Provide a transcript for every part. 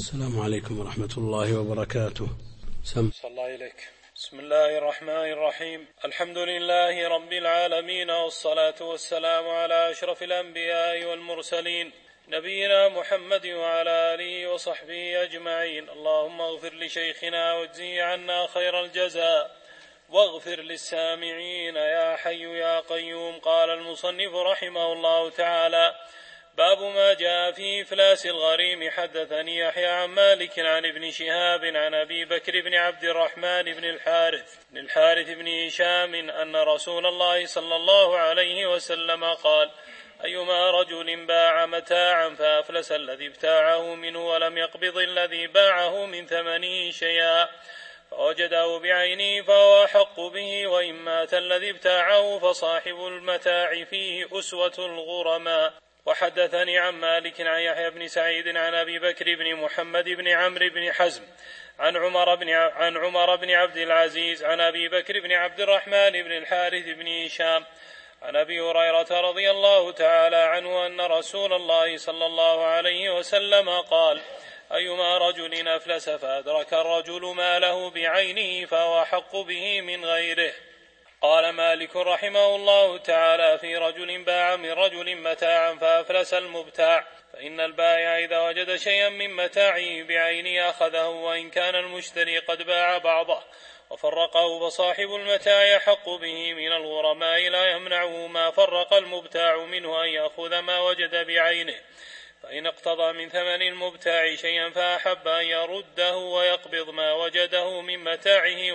السلام عليكم ورحمة الله وبركاته. صلى الله إليك. بسم الله الرحمن الرحيم. الحمد لله رب العالمين، والصلاة والسلام على أشرف الأنبياء والمرسلين، نبينا محمد وعلى آله وصحبه أجمعين. اللهم اغفر لشيخنا واجزه عنا خير الجزاء، واغفر للسامعين يا حي يا قيوم. قال المصنف رحمه الله تعالى: باب ما جاء في إفلاس الغريم. حدثني يحيى عن مالك عن ابن شهاب عن أبي بكر بن عبد الرحمن بن الحارث بن هشام أن رسول الله صلى الله عليه وسلم قال: أيما رجل باع متاعا فأفلس الذي ابتاعه منه ولم يقبض الذي باعه من ثمنه شيئا فوجده بعينه فهو أحق به، وإن مات الذي ابتاعه فصاحب المتاع فيه أسوة الغرماء. وحدثني عن مالك عن يحيى بن سعيد عن أبي بكر بن محمد بن عمرو بن حزم عن عمر بن عبد العزيز عن أبي بكر بن عبد الرحمن بن الحارث بن هشام عن أبي هريرة رضي الله تعالى عنه أن رسول الله صلى الله عليه وسلم قال: أيما رجل أفلس فأدرك الرجل ماله بعينه فهو أحق به من غيره. قال مالك رحمه الله تعالى: في رجل باع من رجل متاعا فأفلس المبتاع، فإن البائع إذا وجد شيئا من متاعه بعينه أخذه، وإن كان المشتري قد باع بعضه وفرقه فصاحب المتاع يحق به من الغرماء، لا يمنعه ما فرق المبتاع منه أن يأخذ ما وجد بعينه، فإن اقتضى من ثمن المبتاع شيئا فأحب أن يرده ويقبض ما وجده من متاعه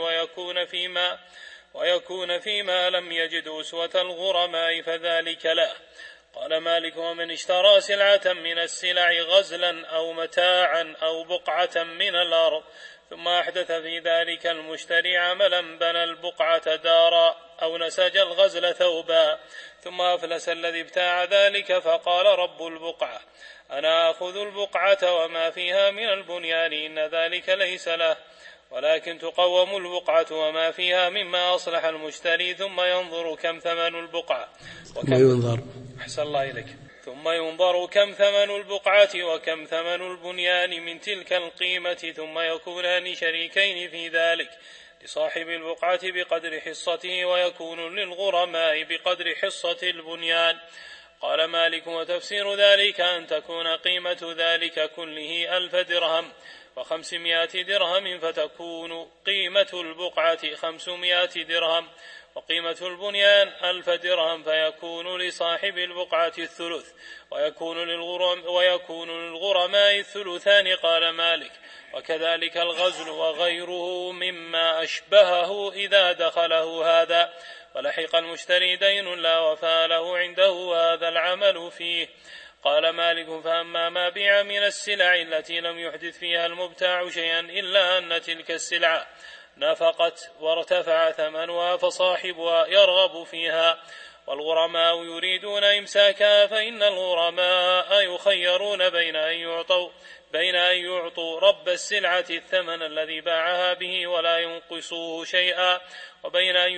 ويكون فيما لم يجد أسوة الغرماء فذلك له. قال مالك: ومن اشترى سلعة من السلع غزلا أو متاعا أو بقعة من الأرض ثم أحدث في ذلك المشتري عملا بنى البقعة دارا أو نسج الغزل ثوبا، ثم أفلس الذي ابتاع ذلك فقال رب البقعة: أنا أخذ البقعة وما فيها من البنيان، إن ذلك ليس له، ولكن تقوم البقعة وما فيها مما أصلح المشتري، ثم ينظر كم ثمن البقعة ثم ينظر كم ثمن البقعة وكم ثمن البنيان من تلك القيمة، ثم يكونان شريكين في ذلك، لصاحب البقعة بقدر حصته، ويكون للغرماء بقدر حصة البنيان. قال مالك: وتفسير ذلك أن تكون قيمة ذلك كله 1000 درهم و500 درهم، فتكون قيمة البقعة 500 درهم، وقيمة البنيان 1000 درهم، فيكون لصاحب البقعة الثلث، ويكون للغرماء الثلثان. قال مالك: وكذلك الغزل وغيره مما أشبهه إذا دخله هذا ولحق المشتري دين لا وفاء له عنده وهذا العمل فيه. قال مالك: فأما ما بيع من السلع التي لم يحدث فيها المبتاع شيئا إلا أن تلك السلعة نفقت وارتفع ثمنها فصاحبها يرغب فيها، والغرماء يريدون إمساكها، فإن الغرماء يخيرون بين أن يعطوا رب السلعة الثمن الذي باعها به ولا ينقصوه شيئا، وبين أن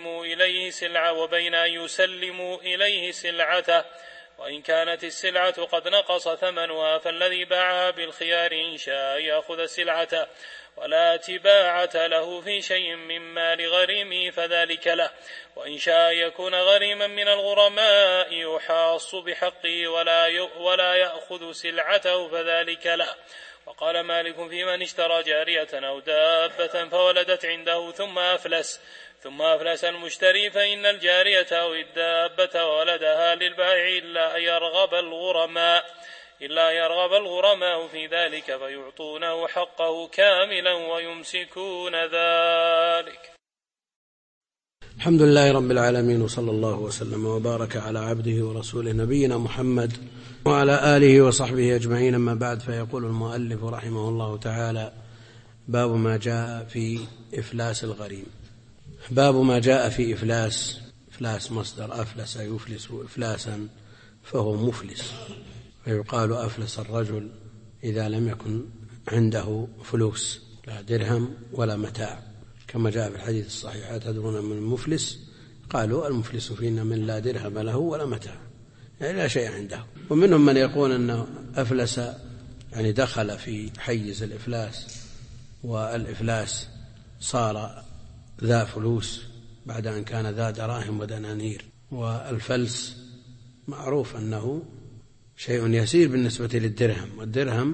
يسلموا إليه سلعته، وإن كانت السلعة قد نقص ثمنها فالذي باعها بالخيار إن شاء يأخذ سلعته ولا تباعة له في شيء من مال غريمه فذلك له، وإن شاء يكون غريما من الغرماء يحاص بحقه ولا يأخذ سلعته فذلك له. وقال مالك: في من اشترى جارية أو دابة فولدت عنده ثم أفلس المشتري، فإن الجارية أو الدابة ولدها للبائع إلا أن يرغب الغرماء في ذلك فيعطونه حقه كاملا ويمسكون ذلك. الحمد لله رب العالمين، وصلى الله وسلم وبارك على عبده ورسوله نبينا محمد وعلى آله وصحبه أجمعين. أما بعد، فيقول المؤلف رحمه الله تعالى: باب ما جاء في إفلاس الغريم. باب ما جاء في إفلاس مصدر أفلس يفلس إفلاسا فهو مفلس، ويقال أفلس الرجل إذا لم يكن عنده فلوس، لا درهم ولا متاع، كما جاء في الحديث الصحيح: أتدرون من المفلس؟ قالوا: المفلس فينا من لا درهم له ولا متاع، يعني لا شيء عنده. ومنهم من يقول أنه أفلس يعني دخل في حيز الإفلاس، والإفلاس صار ذا فلوس بعد أن كان ذا دراهم ودنانير. والفلس معروف أنه شيء يسير بالنسبة للدرهم، والدرهم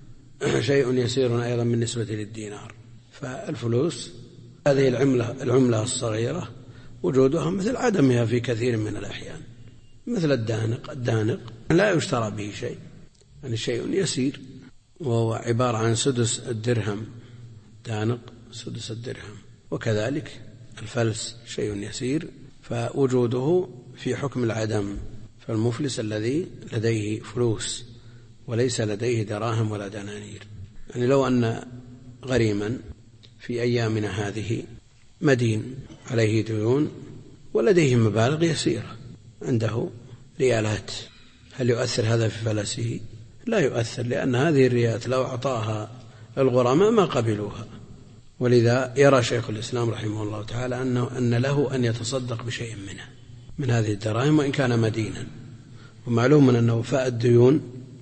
شيء يسير أيضا بالنسبة للدينار. فالفلوس هذه العملة الصغيرة وجودها مثل عدمها في كثير من الأحيان، مثل الدانق لا يشترى به شيء، يعني شيء يسير، وهو عبارة عن سدس الدرهم، دانق سدس الدرهم. وكذلك الفلس شيء يسير، فوجوده في حكم العدم. فالمفلس الذي لديه فلوس وليس لديه دراهم ولا دنانير. يعني لو أن غريما في أيامنا هذه مدين عليه ديون ولديه مبالغ يسيرة، عنده ريالات، هل يؤثر هذا في فلسه؟ لا يؤثر، لأن هذه الريالات لو أعطاها الغرماء ما قبلوها. ولذا يرى شيخ الإسلام رحمه الله تعالى أن له أن يتصدق بشيء منها من هذه الدراهم وإن كان مدينا. ومعلوم أن وفاء الديون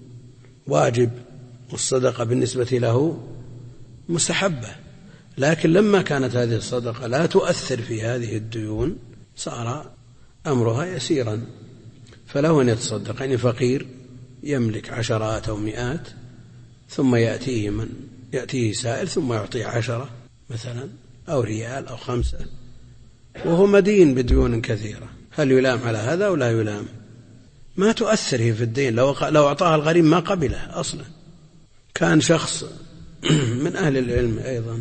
واجب، والصدقة بالنسبة له مستحبة، لكن لما كانت هذه الصدقة لا تؤثر في هذه الديون صار أمرها يسيرا، فله أن يتصدق. يعني فقير يملك عشرات أو مئات، ثم يأتيه سائل ثم يعطيه 10 مثلا أو ريال أو 5، وهو مدين بديون كثيرة، هل يلام على هذا أو لا يلام؟ ما تؤثره في الدين. لو أعطاها الغريم ما قبله أصلا. كان شخص من أهل العلم أيضا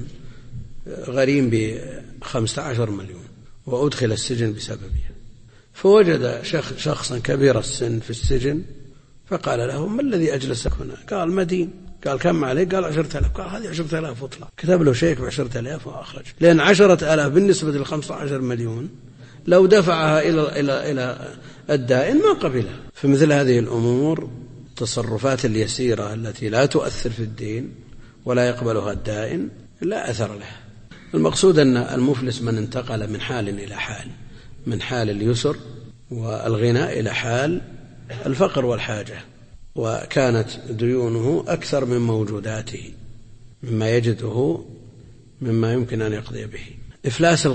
غريم ب15 مليون وأدخل السجن بسببها، فوجد شخصا كبير السن في السجن فقال له: ما الذي أجلسك هنا؟ قال: مدين. قال: كم عليك؟ قال: 10,000. قال: هذه 10,000 اطلع. كتب له شيك ب10,000 وأخرج، لأن 10,000 بالنسبة ل15 مليون لو دفعها إلى الدائن ما قبلها. فمثل هذه الأمور التصرفات اليسيرة التي لا تؤثر في الدين ولا يقبلها الدائن لا أثر لها. المقصود أن المفلس من انتقل من حال إلى حال، من حال اليسر والغناء إلى حال الفقر والحاجة، وكانت ديونه أكثر من موجوداته، مما يجده مما يمكن أن يقضي به. إفلاس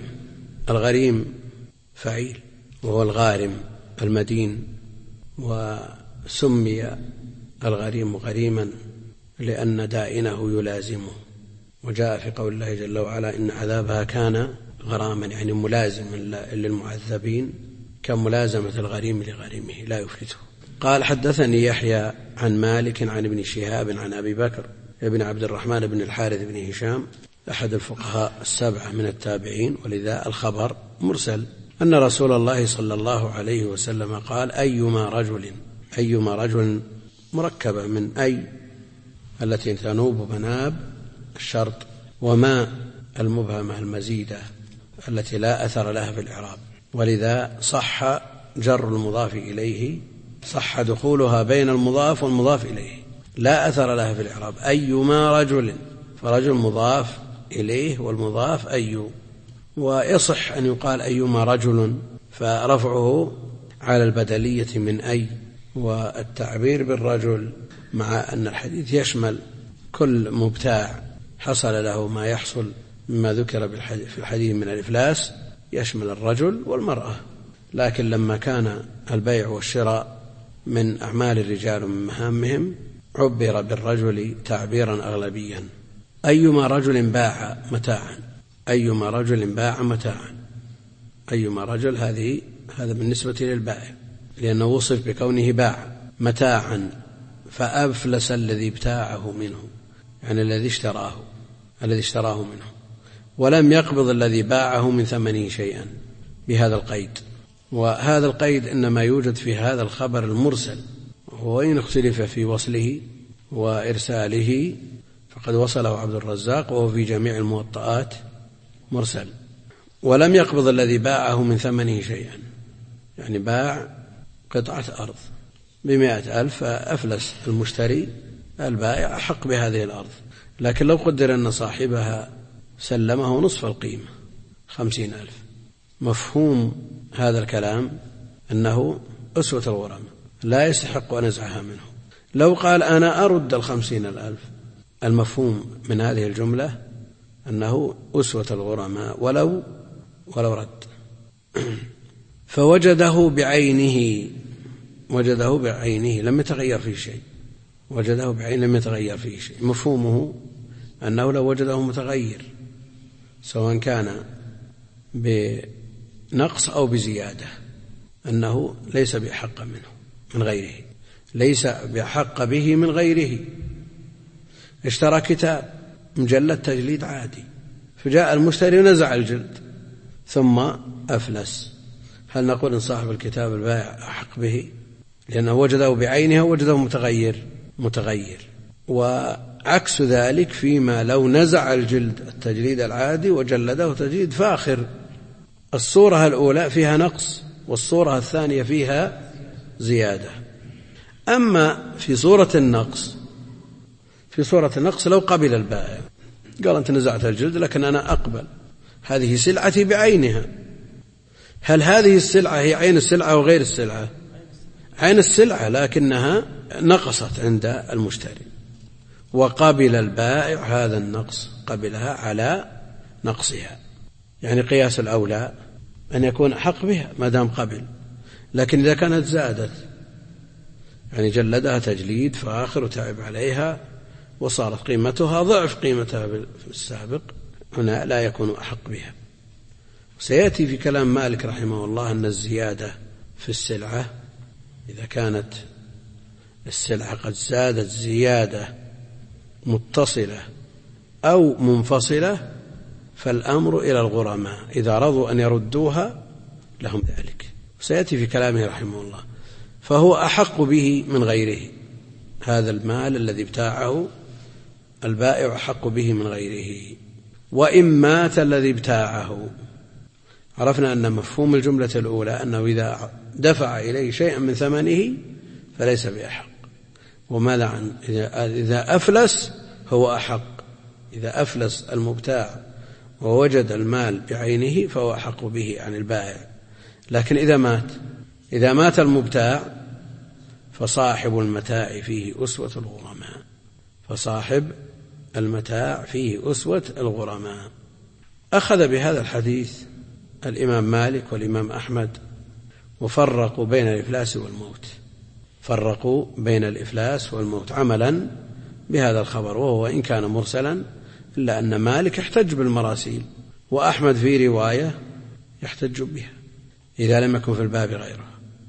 الغريم فعيل، وهو الغارم المدين، وسمي الغريم غريما لأن دائنه يلازمه. وجاء في قول الله جل وعلا: إن عذابها كان غراما، يعني ملازم للمعذبين كملازمة الغريم لغريمه لا يفلته. قال: حدثني يحيى عن مالك عن ابن شهاب عن أبي بكر ابن عبد الرحمن بن الحارث بن هشام أحد الفقهاء السبعة من التابعين، ولذا الخبر مرسل، أن رسول الله صلى الله عليه وسلم قال: أيما رجل مركبة من أي التي تنوب مناب الشرط، وما المبهمة المزيدة التي لا أثر لها في الإعراب، ولذا صح جر المضاف إليه، صح دخولها بين المضاف والمضاف إليه، لا أثر لها في الإعراب. أيما رجل، فرجل مضاف إليه والمضاف أي. ويصح أن يقال أيما رجل، فرفعه على البدلية من أي، والتعبير بالرجل مع أن الحديث يشمل كل مبتاع حصل له ما يحصل مما ذكر في الحديث من الإفلاس، يشمل الرجل والمرأة. لكن لما كان البيع والشراء من أعمال الرجال ومن مهامهم عبر بالرجل تعبيرا أغلبيا. أيما رجل باع متاعا، أيما رجل باع متاعا، أيما رجل هذا بالنسبة للبائع، لأنه وصف بكونه باع متاعا فأفلس الذي ابتاعه منه، يعني الذي اشتراه منه، ولم يقبض الذي باعه من ثمنه شيئا، بهذا القيد. وهذا القيد إنما يوجد في هذا الخبر المرسل، وإن اختلف في وصله وإرساله فقد وصله عبد الرزاق، وهو في جميع الموطئات مرسل. ولم يقبض الذي باعه من ثمنه شيئا، يعني باع قطعة أرض ب100,000 فأفلس المشتري، البائع أحق بهذه الأرض، لكن لو قدر أن صاحبها سلمه نصف القيمة 50,000، مفهوم هذا الكلام أنه أسوة الغرماء لا يستحق نزعها منه. لو قال أنا أرد 50,000، المفهوم من هذه الجملة أنه أسوة الغرماء ولو رد. فوجده بعينه، وجده بعينه لم يتغير فيه شيء، وجده بعينه لم يتغير فيه شيء. مفهومه أنه لو وجده متغير سواء كان بنقص أو بزيادة أنه ليس بأحق منه من غيره، ليس بأحق به من غيره. اشترى كتاب مجلد تجليد عادي، فجاء المشتري ونزع الجلد ثم أفلس، هل نقول إن صاحب الكتاب البائع أحق به لأنه وجده بعينه ووجده متغير؟ وعكس ذلك فيما لو نزع الجلد التجليد العادي وجلده تجليد فاخر، الصورة الأولى فيها نقص والصورة الثانية فيها زيادة. أما في صورة النقص لو قبل البائع قال أنت نزعت الجلد لكن أنا أقبل، هذه سلعتي بعينها. هل هذه السلعة هي عين السلعة وغير السلعة؟ عين السلعة لكنها نقصت عند المشتري، وقبل البائع هذا النقص، قبلها على نقصها. يعني قياس الأولى أن يكون أحق بها ما دام قبل، لكن إذا كانت زادت يعني جلدها تجليد فآخر وتعب عليها وصارت قيمتها ضعف قيمتها في السابق، هنا لا يكون أحق بها. سيأتي في كلام مالك رحمه الله أن الزيادة في السلعة إذا كانت السلعة قد زادت زيادة متصلة أو منفصلة فالأمر إلى الغرماء، إذا رضوا أن يردوها لهم ذلك. سيأتي في كلامه رحمه الله. فهو أحق به من غيره، هذا المال الذي ابتاعه البائع أحق به من غيره. وإن مات الذي ابتاعه، عرفنا أن مفهوم الجملة الأولى أنه إذا دفع إليه شيئا من ثمنه فليس بأحق. وماذا عن إذا أفلس هو أحق؟ إذا أفلس المبتاع ووجد المال بعينه فهو أحق به عن البائع. لكن إذا مات المبتاع فصاحب المتاع فيه أسوة الغرماء، فصاحب المتاع فيه أسوة الغرماء. أخذ بهذا الحديث الإمام مالك والإمام أحمد وفرقوا بين الإفلاس والموت، فرقوا بين الإفلاس والموت عملا بهذا الخبر، وهو إن كان مرسلا إلا أن مالك يحتج بالمراسيل وأحمد في رواية يحتج بها إذا لم يكن في الباب غيره.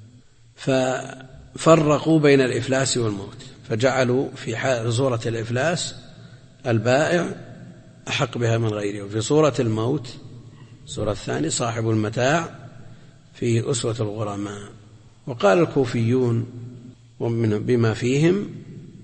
ففرقوا بين الإفلاس والموت، فجعلوا في صورة الإفلاس البائع أحق بها من غيره، وفي صورة الموت صورة الثانية صاحب المتاع فيه أسوة الغرماء. وقال الكوفيون بما فيهم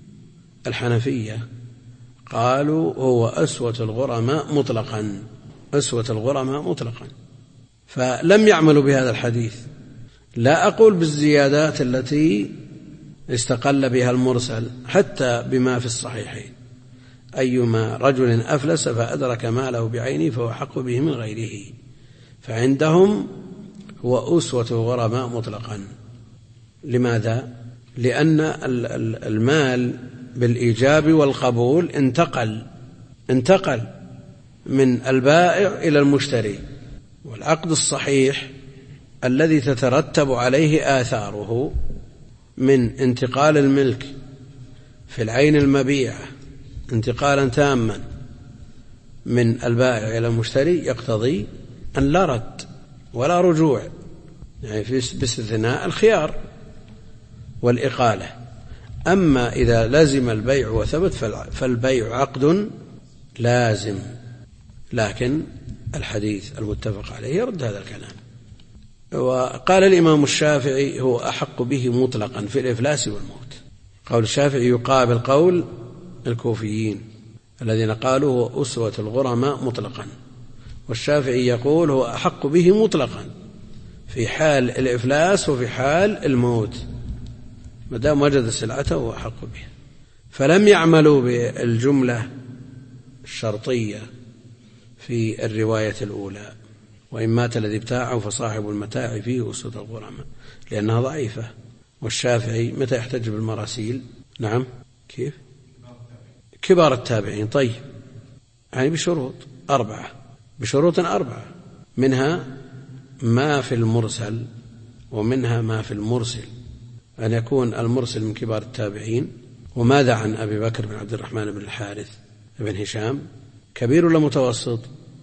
الحنفية قالوا هو أسوة الغرماء مطلقا، أسوة الغرماء مطلقا، فلم يعملوا بهذا الحديث. لا أقول بالزيادات التي استقل بها المرسل، حتى بما في الصحيحين أيما رجل أفلس فأدرك ماله بعينه فهو حق به من غيره، فعندهم هو أسوة الغرماء مطلقا. لماذا؟ لأن المال بالإيجاب والقبول انتقل من البائع إلى المشتري، والعقد الصحيح الذي تترتب عليه آثاره من انتقال الملك في العين المبيعة انتقالا تاما من البائع إلى المشتري يقتضي أن لا رد ولا رجوع، يعني باستثناء الخيار والإقالة. أما إذا لازم البيع وثبت فالبيع عقد لازم، لكن الحديث المتفق عليه يرد هذا الكلام. وقال الإمام الشافعي هو أحق به مطلقا في الإفلاس والموت. قول الشافعي يقابل قول الكوفيين الذين قالوا هو أسوة الغرماء مطلقا، والشافعي يقول هو أحق به مطلقا في حال الإفلاس وفي حال الموت، ما دام وجد سلعته هو أحق بها. فلم يعملوا بالجملة الشرطية في الرواية الأولى وإن مات الذي ابتاعه فصاحب المتاع فيه أسوة الغرماء، لأنها ضعيفة. والشافعي متى يحتج بالمراسيل؟ نعم. كيف؟ كبار التابعين. طيب، يعني بشروط 4، بشروط 4، منها ما في المرسل، ومنها ما في المرسل، أن يكون المرسل من كبار التابعين. وماذا عن أبي بكر بن عبد الرحمن بن الحارث بن هشام؟ كبير ولا متوسط؟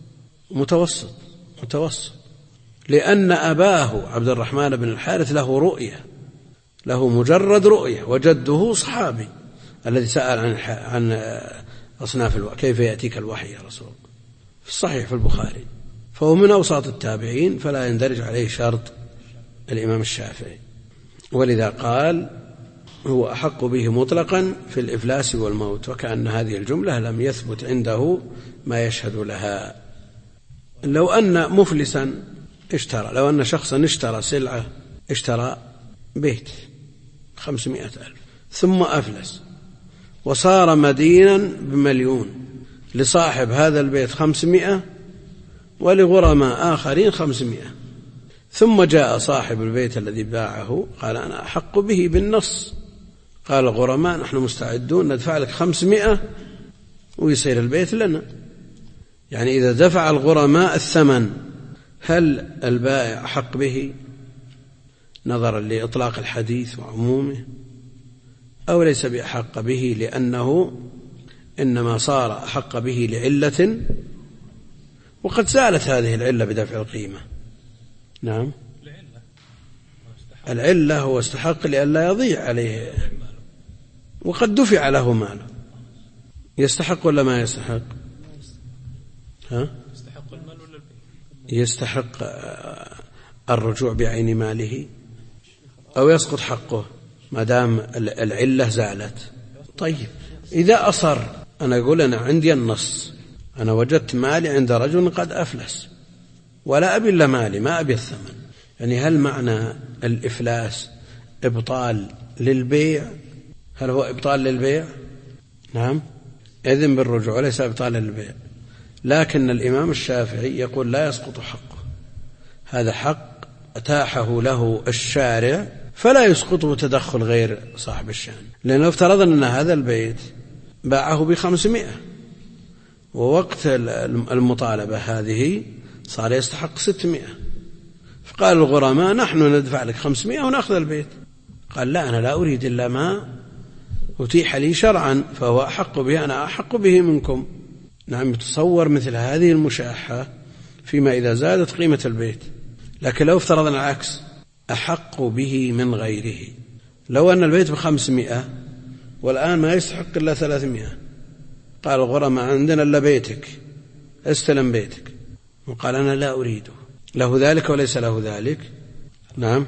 متوسط، لأن أباه عبد الرحمن بن الحارث له رؤية، له مجرد رؤية، وجده صحابي الذي سأل عن أصناف الوحي، كيف يأتيك الوحي يا رسول الله، في الصحيح في البخاري، فهو من أوساط التابعين، فلا يندرج عليه شرط الإمام الشافعي. ولذا قال هو أحق به مطلقا في الإفلاس والموت، وكأن هذه الجملة لم يثبت عنده ما يشهد لها. لو أن مفلسا اشترى، لو أن شخصا اشترى سلعة، اشترى بيت 500,000 ثم أفلس وصار مدينا ب1,000,000، لصاحب هذا البيت 500 ولغرماء آخرين 500، ثم جاء صاحب البيت الذي باعه قال أنا أحق به بالنص، قال الغرماء نحن مستعدون ندفع لك 500 ويصير البيت لنا. يعني إذا دفع الغرماء الثمن، هل البائع أحق به نظرا لإطلاق الحديث وعمومه، أو ليس بأحق به لأنه إنما صار أحق به لعلة، وقد زالت هذه العلة بدفع القيمة؟ نعم، العلة هو استحق لئلا يضيع عليه، وقد دفع له ماله. يستحق ولا ما يستحق؟ يستحق المال ولا البيع؟ يستحق الرجوع بعين ماله، أو يسقط حقه ما دام العلة زالت. طيب، إذا أصر، أنا أقول أنا عندي النص، أنا وجدت مالي عند رجل قد أفلس ولا أبي إلا مالي، ما أبي الثمن، يعني هل معنى الإفلاس إبطال للبيع؟ هل هو إبطال للبيع؟ نعم، إذن بالرجوع وليس إبطال للبيع. لكن الإمام الشافعي يقول لا يسقط حقه، هذا حق أتاحه له الشارع، فلا يسقطه تدخل غير صاحب الشأن. لأنه افترض أن هذا البيت باعه ب500، ووقت المطالبة هذه صار يستحق 600، فقال الغرماء نحن ندفع لك 500 ونأخذ البيت. قال لا، أنا لا أريد إلا ما أتيح لي شرعا، فهو أحق به، أنا أحق به منكم. نعم، يتصور مثل هذه المشاحة فيما إذا زادت قيمة البيت. لكن لو افترضنا العكس، أحق به من غيره، لو أن البيت ب500 والآن ما يستحق إلا 300، قال الغرماء عندنا إلا بيتك، استلم بيتك، وقال أنا لا أريده، له ذلك وليس له ذلك؟ نعم،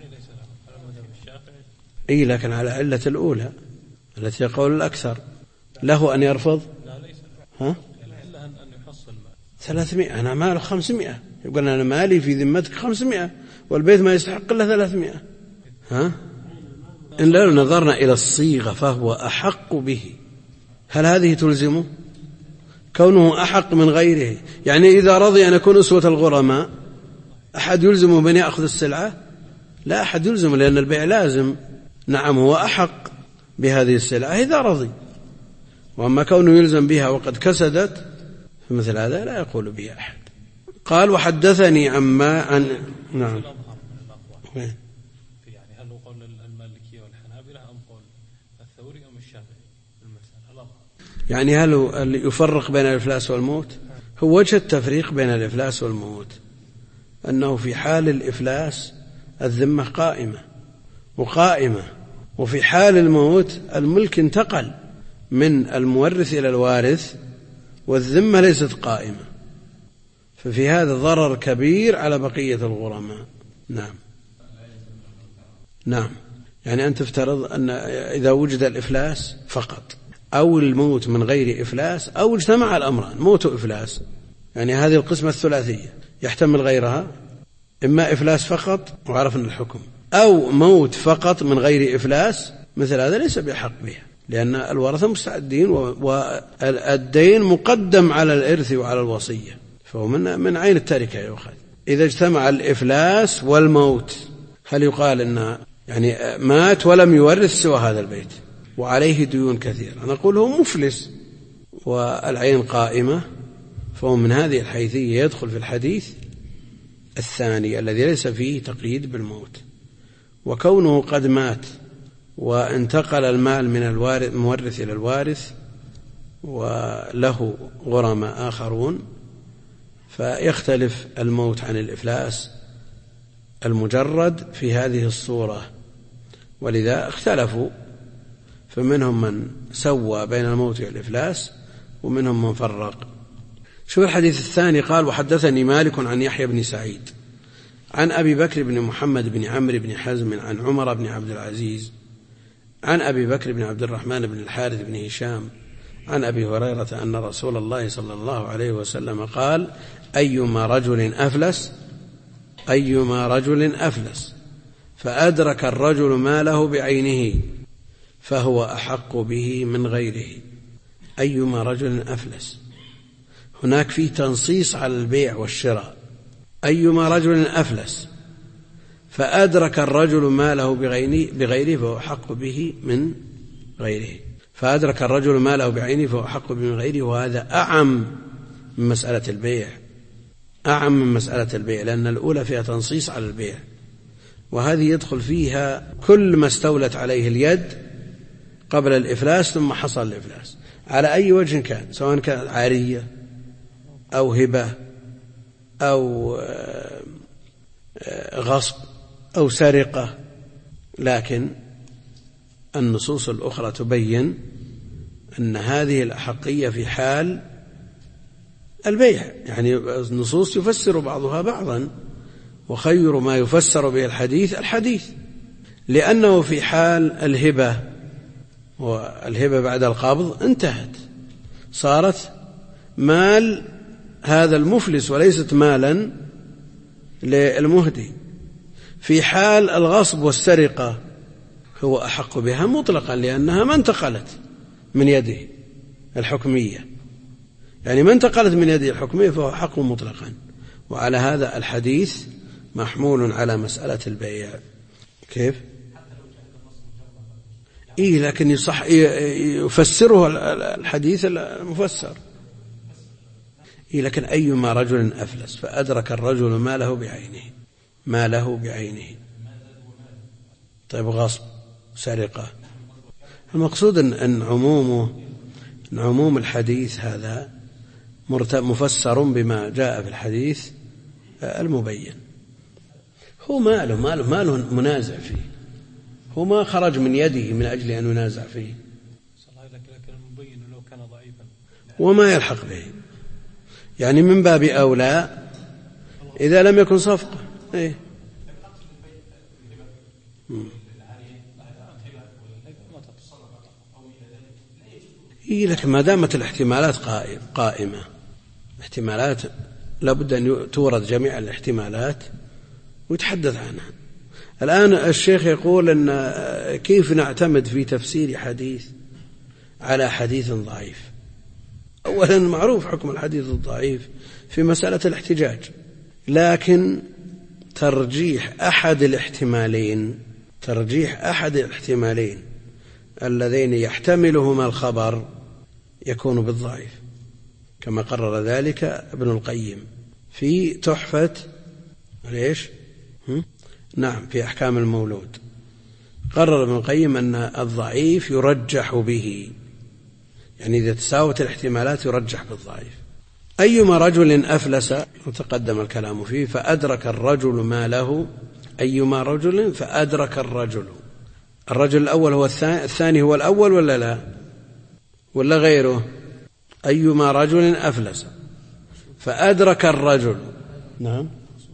إيه، لكن على علة الأولى التي يقول الأكثر، له أن يرفض. ها؟ 300، أنا ماله 500، يقول أنا مالي في ذمتك 500 والبيت ما يستحق إلا 300. ها؟ إن لو نظرنا إلى الصيغة فهو أحق به، هل هذه تلزمه كونه أحق من غيره؟ يعني إذا رضي أن يكون أسوة الغرماء، أحد يلزمه بأن يأخذ السلعة؟ لا أحد يلزمه، لأن البيع لازم. نعم، هو أحق بهذه السلعة إذا رضي، وأما كونه يلزم بها وقد كسدت فمثل هذا لا يقول به أحد. قال وحدثني عن نعم، يعني هل هو قول المالكية والحنابلة أم قول الثوري أم الشافعي في المسألة؟ يعني هل يفرق بين الإفلاس والموت؟ هو وجه التفريق بين الإفلاس والموت أنه في حال الإفلاس الذمة قائمة وقائمة، وفي حال الموت الملك انتقل من المورث إلى الوارث والذمة ليست قائمة، ففي هذا ضرر كبير على بقية الغرماء. نعم، يعني أن تفترض أن إذا وجد الإفلاس فقط أو الموت من غير إفلاس، أو اجتمع الأمران موت وإفلاس، يعني هذه القسمة الثلاثية يحتمل غيرها، إما إفلاس فقط وعرفنا الحكم، أو موت فقط من غير إفلاس، مثل هذا ليس بحق بها، لأن الورثة مستعدين والدين مقدم على الإرث وعلى الوصية، فهو من عين التركة يؤخذ. إذا اجتمع الإفلاس والموت، هل يقال إن يعني مات ولم يورث سوى هذا البيت؟ وعليه ديون كثيرة، نقول هو مفلس والعين قائمة، فهو من هذه الحيثية يدخل في الحديث الثاني الذي ليس فيه تقييد بالموت. وكونه قد مات وانتقل المال من المورث إلى الوارث وله غرماء آخرون، فيختلف الموت عن الإفلاس المجرد في هذه الصورة، ولذا اختلفوا، فمنهم من سوى بين الموت والإفلاس ومنهم من فرق. شوف الحديث الثاني، قال: وحدثني مالك عن يحيى بن سعيد عن أبي بكر بن محمد بن عمرو بن حزم عن عمر بن عبد العزيز عن أبي بكر بن عبد الرحمن بن الحارث بن هشام عن أبي هريرة أن رسول الله صلى الله عليه وسلم قال: أيما رجل أفلس فأدرك الرجل ماله بعينه فهو أحق به من غيره. أيما رجل أفلس، هناك فيه تنصيص على البيع والشراء. أيما رجل أفلس فأدرك الرجل ماله بغيره فهو أحق به من غيره. فأدرك الرجل ماله بعينه فهو أحق به من غيره، وهذا أعم من مسألة البيع، لأن الأولى فيها تنصيص على البيع، وهذه يدخل فيها كل ما استولت عليه اليد قبل الإفلاس ثم حصل الإفلاس على أي وجه كان، سواء كانت عارية أو هبة أو غصب أو سرقة. لكن النصوص الأخرى تبين أن هذه الأحقية في حال البيع، يعني النصوص يفسر بعضها بعضا، وخير ما يفسر به الحديث، لأنه في حال الهبة، والهبة بعد القبض انتهت، صارت مال هذا المفلس وليست مالا للمهدي. في حال الغصب والسرقة هو أحق بها مطلقا، لأنها ما انتقلت من يده الحكمية، يعني ما انتقلت من يده الحكمية فهو حق مطلقا. وعلى هذا الحديث محمول على مسألة البيع. كيف؟ لكن يصح يفسره الحديث المفسر. لكن أيما رجل أفلس فأدرك الرجل ماله بعينه. طيب غصب، سرقة، المقصود أن عموم الحديث هذا مفسر بما جاء في الحديث المبين. هو ماله منازع فيه، هو ما خرج من يده من أجل أن ينازع فيه، لكن المبين لو كان ضعيفا وما يلحق به، يعني من باب أولى إذا لم يكن صفقة. لكن ما دامت الاحتمالات قائمة، احتمالات لابد أن تورد جميع الاحتمالات ويتحدث عنها. الآن الشيخ يقول أن كيف نعتمد في تفسير حديث على حديث ضعيف. أولا معروف حكم الحديث الضعيف في مسألة الاحتجاج، لكن ترجيح أحد الاحتمالين اللذين يحتملهما الخبر يكون بالضعيف، كما قرر ذلك ابن القيم في تحفة في أحكام المولود. قرر ابن القيم أن الضعيف يرجح به، يعني إذا تساوت الاحتمالات يرجح بالضعيف. أيما رجل أفلس وتقدم الكلام فيه فأدرك الرجل ماله. أيما رجل فأدرك الرجل الأول هو الثاني هو الأول ولا لا ولا غيره؟ أيما رجل أفلس فأدرك الرجل، نعم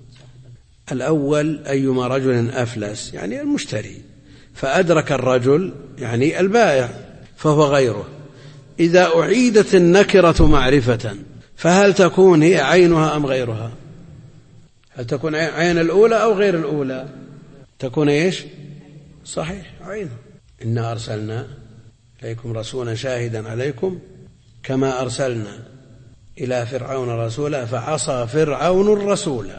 الأول أيما رجل أفلس يعني المشتري، فأدرك الرجل يعني البائع فهو غيره. إذا أعيدت النكرة معرفة فهل تكون هي عينها أم غيرها؟ هل تكون عين الأولى أو غير الأولى؟ تكون صحيح عينها. إنا أرسلنا إليكم رسولا شاهدا عليكم كما أرسلنا إلى فرعون رسولا فعصى فرعون الرسول،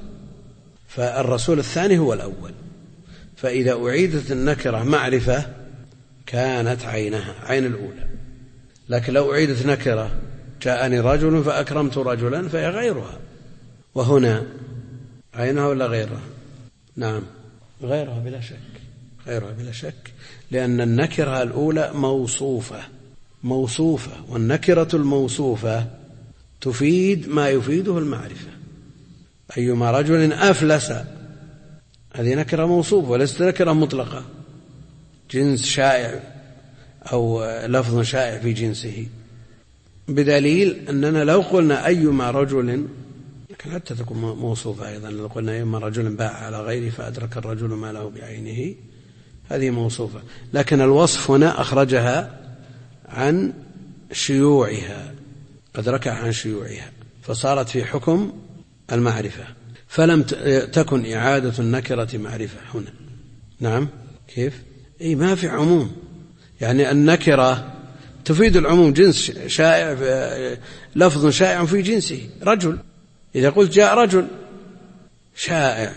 فالرسول الثاني هو الأول. فإذا أعيدت النكرة معرفة كانت عينها عين الأولى. لكن لو أعيدت نكرة جاءني رجل فأكرمت رجلا فهي غيرها. وهنا عينها ولا غيرها؟ نعم غيرها بلا شك، غيرها بلا شك، لأن النكرة الأولى موصوفة، والنكرة الموصوفة تفيد ما يفيده المعرفة. أيما رجل أفلس هذه نكرة موصوفة وليست نكرة مطلقة، جنس شائع أو لفظ شائع في جنسه، بدليل أننا لو قلنا أيما رجل، لكن حتى تكون موصوفة أيضا، لو قلنا أيما رجل باع على غيره فأدرك الرجل ما له بعينه هذه موصوفة، لكن الوصف هنا أخرجها عن شيوعها، قد ركع عن شيوعها فصارت في حكم المعرفة، فلم تكن إعادة النكرة معرفة هنا. نعم كيف؟ أي ما في عموم، يعني النكرة تفيد العموم، جنس شائع، لفظ شائع في جنسه، رجل، إذا قلت جاء رجل شائع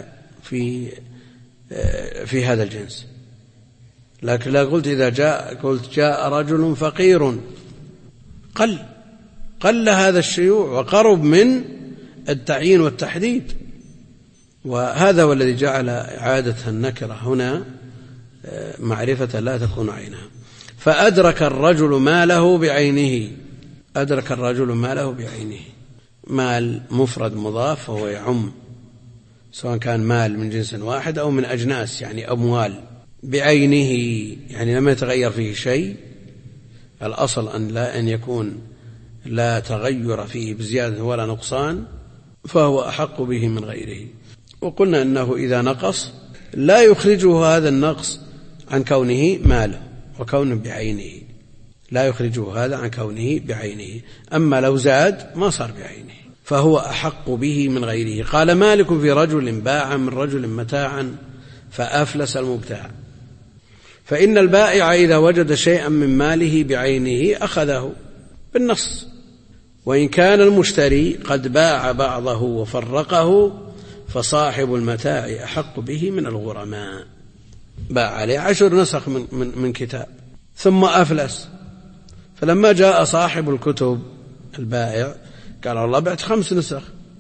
في هذا الجنس، لكن لا قلت إذا قلت جاء رجل فقير، قل هذا الشيوع وقرب من التعيين والتحديد، وهذا هو الذي جعل إعادة النكرة هنا معرفة لا تكون عينها. فأدرك الرجل ماله بعينه، أدرك الرجل ماله بعينه، مال مفرد مضاف وهو يعم، سواء كان مال من جنس واحد أو من أجناس، يعني أموال، بعينه يعني لم يتغير فيه شيء، الأصل أن يكون لا تغير فيه بزيادة ولا نقصان، فهو أحق به من غيره. وقلنا أنه إذا نقص لا يخرجه هذا النقص عن كونه ماله وكونه بعينه، لا يخرجه هذا عن كونه بعينه، أما لو زاد ما صار بعينه، فهو أحق به من غيره. قال مالك في رجل باع من رجل متاعا فأفلس المبتاع، فإن البائع إذا وجد شيئا من ماله بعينه أخذه بالنص، وإن كان المشتري قد باع بعضه وفرقه فصاحب المتاع أحق به من الغرماء. باع عليه 10 نسخ من كتاب ثم أفلس، فلما جاء صاحب الكتب البائع قال والله بعت 5 نسخ،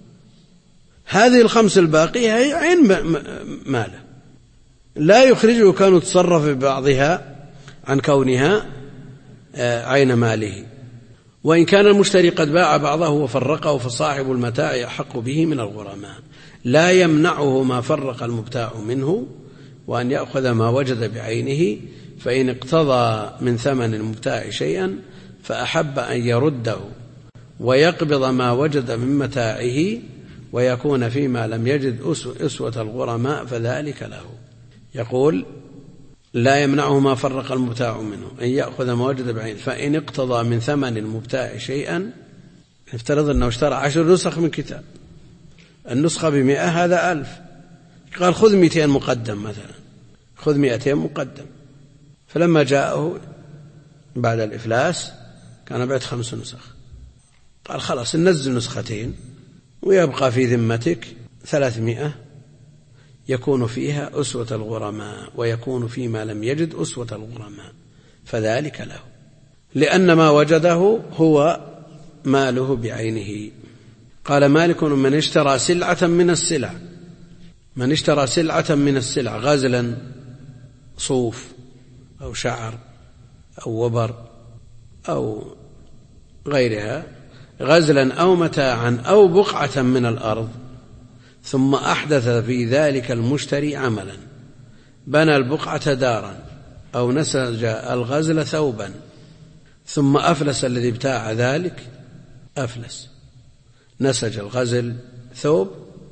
هذه ال5 الباقية هي عين ماله، لا يخرجه كانوا تصرف ببعضها عن كونها عين ماله. وإن كان المشتري قد باع بعضه وفرقه فصاحب المتاع أحق به من الغرماء، لا يمنعه ما فرق المبتاع منه وأن يأخذ ما وجد بعينه، فإن اقتضى من ثمن المبتاع شيئا فأحب أن يرده ويقبض ما وجد من متاعه ويكون فيما لم يجد أسوة الغرماء فذلك له. يقول لا يمنعه ما فرق المبتاع منه أن يأخذ ما وجد بعينه، فإن اقتضى من ثمن المبتاع شيئا، نفترض أنه اشترى 10 نسخ من كتاب، النسخة ب100 هذا 1000، قال خذ 200 مقدم مثلا، خذ 200 مقدم، فلما جاءه بعد الإفلاس كان بعد 5 نسخ، قال خلاص ننزل 2 نسختين ويبقى في ذمتك 300 يكون فيها أسوة الغرماء ويكون فيما لم يجد أسوة الغرماء، فذلك له، لأن ما وجده هو ماله بعينه. قال مالك من اشترى سلعة من السلع، من اشترى سلعة من السلع، غزلا صوف أو شعر أو وبر أو غيرها، غزلا أو متاعا أو بقعة من الأرض، ثم أحدث في ذلك المشتري عملا، بنى البقعة دارا أو نسج الغزل ثوبا، ثم أفلس الذي ابتاع ذلك، أفلس، نسج الغزل ثوب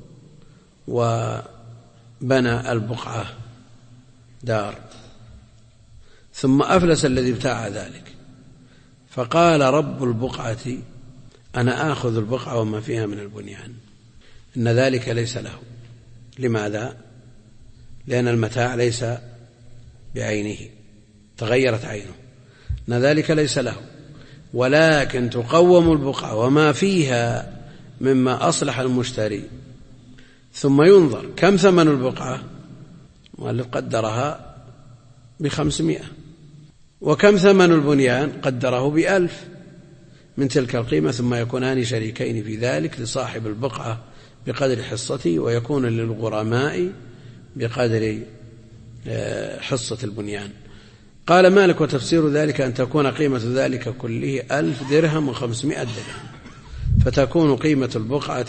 وبنى البقعة دار، ثم أفلس الذي ابتاع ذلك، فقال رب البقعة أنا آخذ البقعة وما فيها من البنيان، إن ذلك ليس له. لماذا؟ لأن المتاع ليس بعينه، تغيرت عينه، إن ذلك ليس له، ولكن تقوم البقعة وما فيها مما أصلح المشتري، ثم ينظر كم ثمن البقعة، والذي قدرها ب500، وكم ثمن البنيان؟ قدره ب1,000 من تلك القيمة، ثم يكونان شريكين في ذلك، لصاحب البقعة بقدر حصته، ويكون للغرماء بقدر حصة البنيان. قال مالك: وتفسير ذلك أن تكون قيمة ذلك كله 1000 درهم و500 درهم، فتكون قيمة البقعة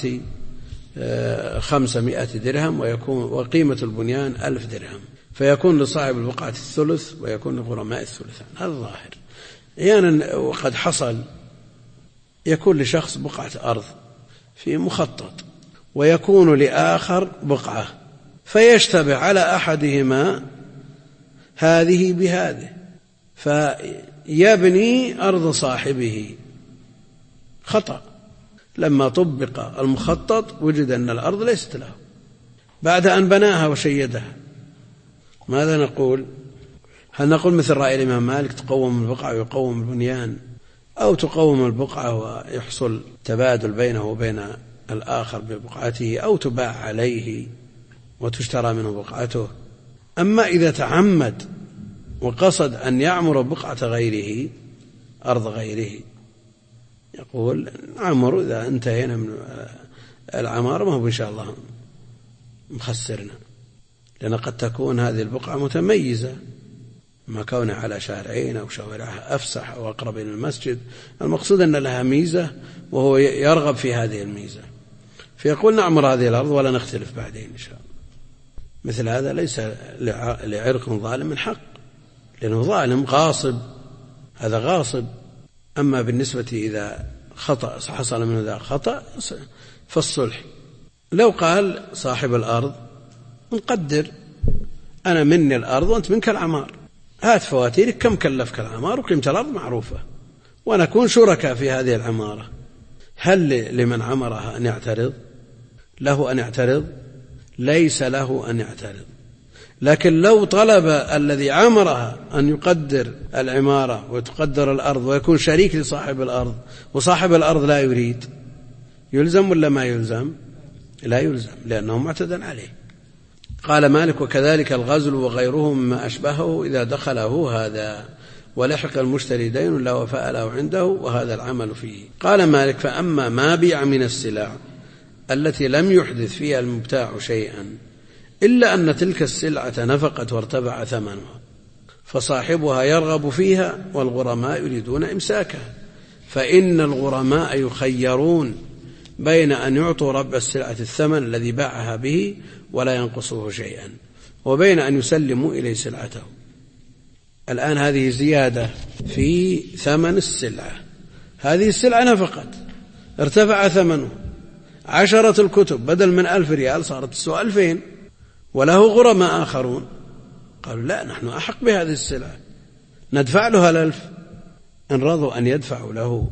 500 درهم، وقيمة البنيان 1000 درهم، فيكون لصاحب البقعة الثلث، ويكون للغرماء الثلثان. هذا الظاهر. أحيانا وقد حصل يكون لشخص بقعة أرض في مخطط، ويكون لآخر بقعة، فيشتبه على أحدهما هذه بهذه، فيبني أرض صاحبه. خطأ. لما طبق المخطط وجد أن الأرض ليست له بعد أن بناها وشيدها. ماذا نقول؟ هل نقول مثل رأي الإمام مالك تقوم البقعة ويقوم البنيان، أو تقوم البقعة ويحصل تبادل بينه وبين الآخر ببقعته، أو تباع عليه وتشترى منه بقعته؟ أما إذا تعمد وقصد أن يعمر بقعة غيره، أرض غيره، يقول عمر، إذا انتهينا من العمار ما هو إن شاء الله مخسرنا، لأن قد تكون هذه البقعة متميزة، ما كونها على شارعين أو شوارعها أفسح أو أقرب إلى المسجد، المقصود أن لها ميزة وهو يرغب في هذه الميزة، فيقول نعمر هذه الأرض ولا نختلف بعدين إن شاء الله. مثل هذا ليس لعرق ظالم من حق، لأنه ظالم غاصب، هذا غاصب. أما بالنسبة إذا خطأ حصل منه ذا خطأ فالصلح. لو قال صاحب الأرض نقدر أنا مني الأرض وأنت منك العمار، هات فواتيرك كم كلفك العمار، وقيمة الأرض معروفة، ونكون شركاء في هذه العمارة. هل لمن عمرها أن يعترض؟ له أن يعترض؟ ليس له أن يعترض. لكن لو طلب الذي عمرها أن يقدر العمارة وتقدر الأرض ويكون شريك لصاحب الأرض، وصاحب الأرض لا يريد، يلزم ولا ما يلزم؟ لا يلزم، لأنه معتدى عليه. قال مالك: وكذلك الغزل وغيره مما أشبهه إذا دخله هذا ولحق المشتري دين لا وفاء له عنده، وهذا العمل فيه. قال مالك: فأما ما بيع من السلع التي لم يحدث فيها المبتاع شيئا إلا أن تلك السلعة نفقت وارتفع ثمنها، فصاحبها يرغب فيها والغرماء يريدون إمساكها، فإن الغرماء يخيرون بين أن يعطوا رب السلعة الثمن الذي باعها به ولا ينقصه شيئا، وبين أن يسلموا إليه سلعته. الآن هذه زيادة في ثمن السلعة، هذه السلعة نفقت ارتفع ثمنه، 10 الكتب بدل من 1000 ريال صارت تسوى 2000، وله غرماء آخرون قالوا لا، نحن أحق بهذه السلعة، ندفع له 1000. إن رضوا أن يدفعوا له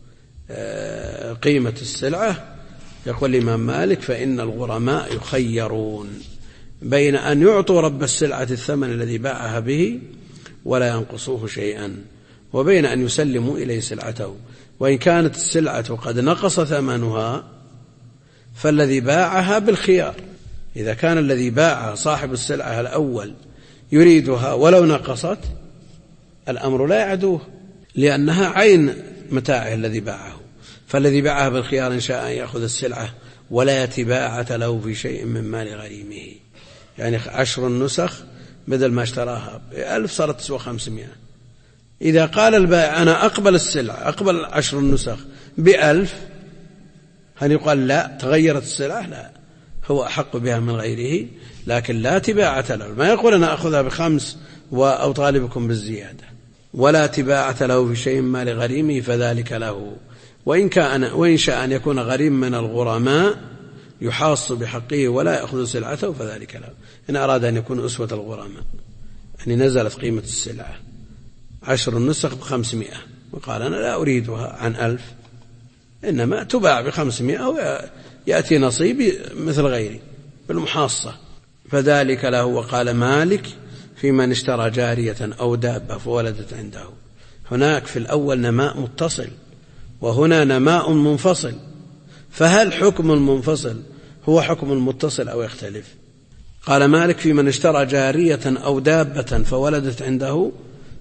قيمة السلعة، يقول الإمام مالك: فإن الغرماء يخيرون بين أن يعطوا رب السلعة الثمن الذي باعها به ولا ينقصوه شيئا، وبين أن يسلموا إليه سلعته. وإن كانت السلعة قد نقص ثمنها فالذي باعها بالخيار، إذا كان الذي باعها صاحب السلعة الأول يريدها ولو نقصت، الأمر لا يعدوه، لأنها عين متاعه الذي باعه، فالذي باعها بالخيار إن شاء أن يأخذ السلعة ولا تباعة له في شيء من مال غريمه. يعني 10 نسخ بدل ما اشتراها ب1000 صارت تسوى 500. إذا قال البائع أنا أقبل السلعة، أقبل 10 نسخ ب1000، هل يقال لا تغيرت السلعة؟ لا، هو أحق بها من غيره، لكن لا تباعة له. ما يقول أنا أخذها ب5 وأطالبكم بالزيادة، ولا تباعة له في شيء من مال غريمه فذلك له. وإن شاء أن يكون غريم من الغرماء يحاص بحقه ولا يأخذ سلعته فذلك له. إن أراد أن يكون أسوة الغرماء، يعني نزلت قيمة السلعة 10 نسخ ب500، وقال أنا لا أريدها عن 1000، إنما تباع ب500 ويأتي نصيبي مثل غيري بالمحاصة، فذلك له. وقال مالك: في من اشترى جارية أو دابة فولدت عنده. هناك في الأول نماء متصل، وهنا نماء منفصل، فهل حكم المنفصل هو حكم المتصل أو يختلف؟ قال مالك: في من اشترى جارية أو دابة فولدت عنده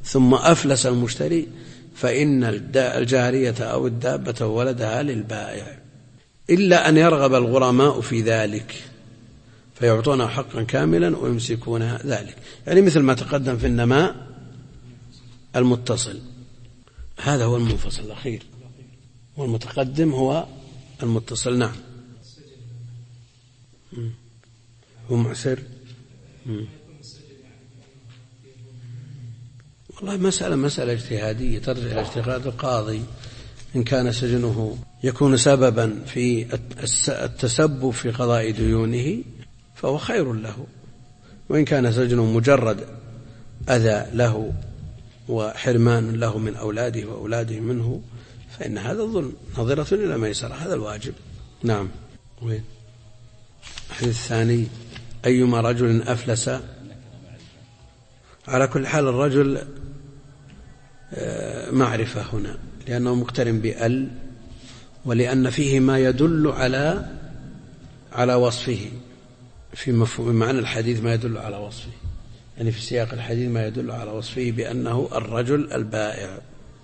ثم أفلس المشتري فإن الجارية أو الدابة ولدها للبائع، إلا أن يرغب الغرماء في ذلك فيعطون حقا كاملا ويمسكون ذلك، يعني مثل ما تقدم في النماء المتصل. هذا هو المنفصل الأخير، والمتقدم هو المتصل. نعم. هو معسر. والله مسألة اجتهادية ترجع إلى اجتهاد القاضي. إن كان سجنه يكون سببا في التسبب في قضاء ديونه فهو خير له، وإن كان سجنه مجرد أذى له وحرمان له من أولاده وأولاده منه فإن هذا الظلم نظرة إلى ميسرة، هذا الواجب. نعم. وين الحديث الثاني؟ أيما رجل أفلس. على كل حال الرجل معرفة هنا لأنه مقترن بأل، ولأن فيه ما يدل على وصفه، في مفهوم معنى الحديث ما يدل على وصفه، يعني في سياق الحديث ما يدل على وصفه بأنه الرجل البائع.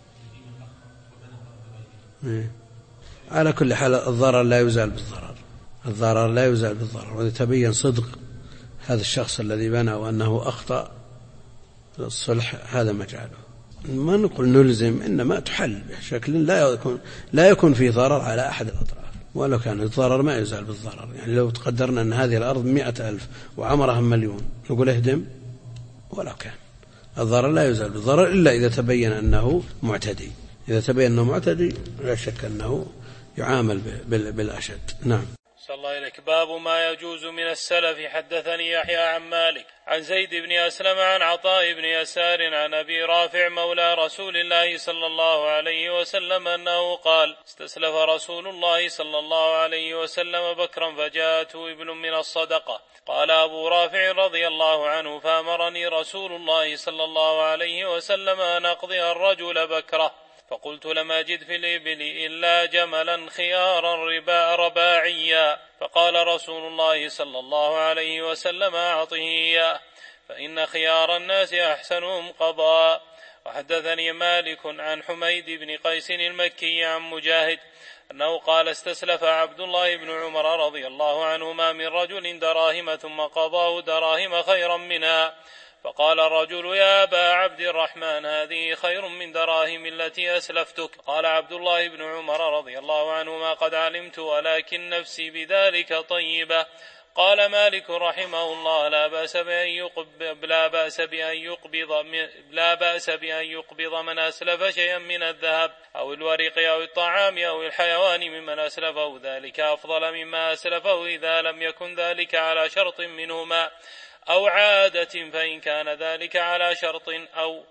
على كل حال الضرر لا يزال بالضرر، الضرر لا يزال بالضرر، وإذا تبين صدق هذا الشخص الذي بنى وأنه أخطأ الصلح هذا مجاله. ما نقول نلزم، إنما تحل بشكل لا يكون فيه ضرر على أحد الأطراف، ولو كان الضرر ما يزال بالضرر. يعني لو تقدرنا أن هذه الأرض 100,000 وعمرها 1,000,000 نقول اهدم، ولو كان الضرر لا يزال بالضرر إلا إذا تبين أنه معتدي. إذا تبين أنه معتدي لا شك أنه يعامل بالأشد. نعم. صلى الله عليك. باب ما يجوز من السلف. حدثني يحيى عن مالك عن زيد بن أسلم عن عطاء بن يسار عن أبي رافع مولى رسول الله صلى الله عليه وسلم أنه قال: استسلف رسول الله صلى الله عليه وسلم بكرا فجاءته ابن من الصدقة. قال أبو رافع رضي الله عنه: فأمرني رسول الله صلى الله عليه وسلم أن أقضي الرجل بكره، فقلت: لم أجد في الإبل إلا جملا خيارا رباعيا، فقال رسول الله صلى الله عليه وسلم: أعطه إياه، فإن خيار الناس أحسنهم قضاء. وحدثني مالك عن حميد بن قيس المكي عن مجاهد أنه قال: استسلف عبد الله بن عمر رضي الله عنهما من رجل دراهم ثم قضاه دراهم خيرا منها، فقال الرجل: يا أبا عبد الرحمن، هذه خير من دراهم التي أسلفتك. قال عبد الله بن عمر رضي الله عنهما: قد علمت، ولكن نفسي بذلك طيبة. قال مالك رحمه الله: لا بأس بأن يقبض من أسلف شيئا من الذهب أو الورق أو الطعام أو الحيوان ممن أسلفه، ذلك أفضل مما أسلفه إذا لم يكن ذلك على شرط منهما أو عادة، فإن كان ذلك على شرط أو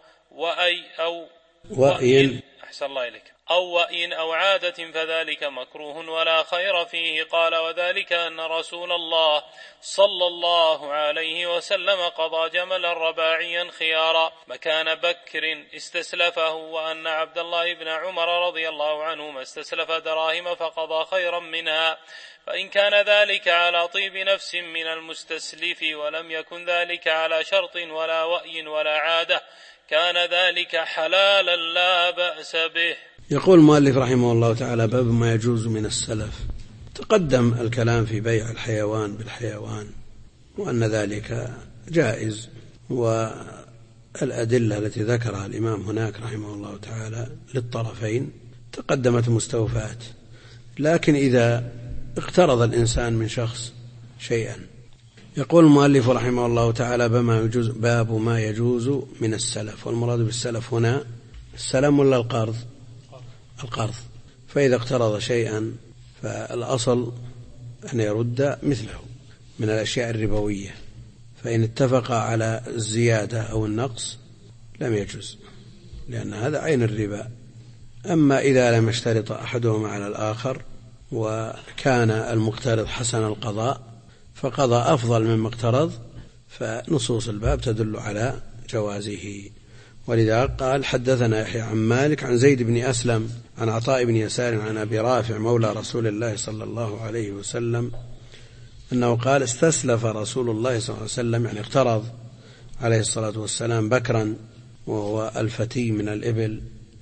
وإن أحسن الله إليك أو وإن أو عادة فذلك مكروه ولا خير فيه. قال: وذلك أن رسول الله صلى الله عليه وسلم قضى جملا رباعيا خيارا مكان بكر استسلفه، وأن عبد الله بن عمر رضي الله عنهما استسلف دراهم فقضى خيرا منها، فإن كان ذلك على طيب نفس من المستسلف ولم يكن ذلك على شرط ولا وأي ولا عادة كان ذلك حلالا لا بأس به. يقول المؤلف رحمه الله تعالى: باب ما يجوز من السلف. تقدم الكلام في بيع الحيوان بالحيوان وأن ذلك جائز، والأدلة التي ذكرها الإمام هناك رحمه الله تعالى للطرفين تقدمت مستوفاة. لكن إذا اقترض الإنسان من شخص شيئا، يقول المؤلف رحمه الله تعالى: باب ما يجوز من السلف. والمراد بالسلف هنا السلم ولا القرض؟ القرض. فإذا اقترض شيئا فالأصل أن يرد مثله من الأشياء الربوية، فإن اتفق على الزيادة أو النقص لم يجوز، لأن هذا عين الربا. أما إذا لم يشترط أحدهما على الآخر وكان المقترض حسن القضاء فقضى أفضل مما اقترض، فنصوص الباب تدل على جوازه. ولذا قال: حدثنا يحيى عن مالك عن زيد بن أسلم عن عطاء بن يسار عن أبي رافع مولى رسول الله صلى الله عليه وسلم أنه قال: استسلف رسول الله صلى الله عليه وسلم، يعني اقترض عليه الصلاة والسلام بكرا وهو الفتي من الإبل،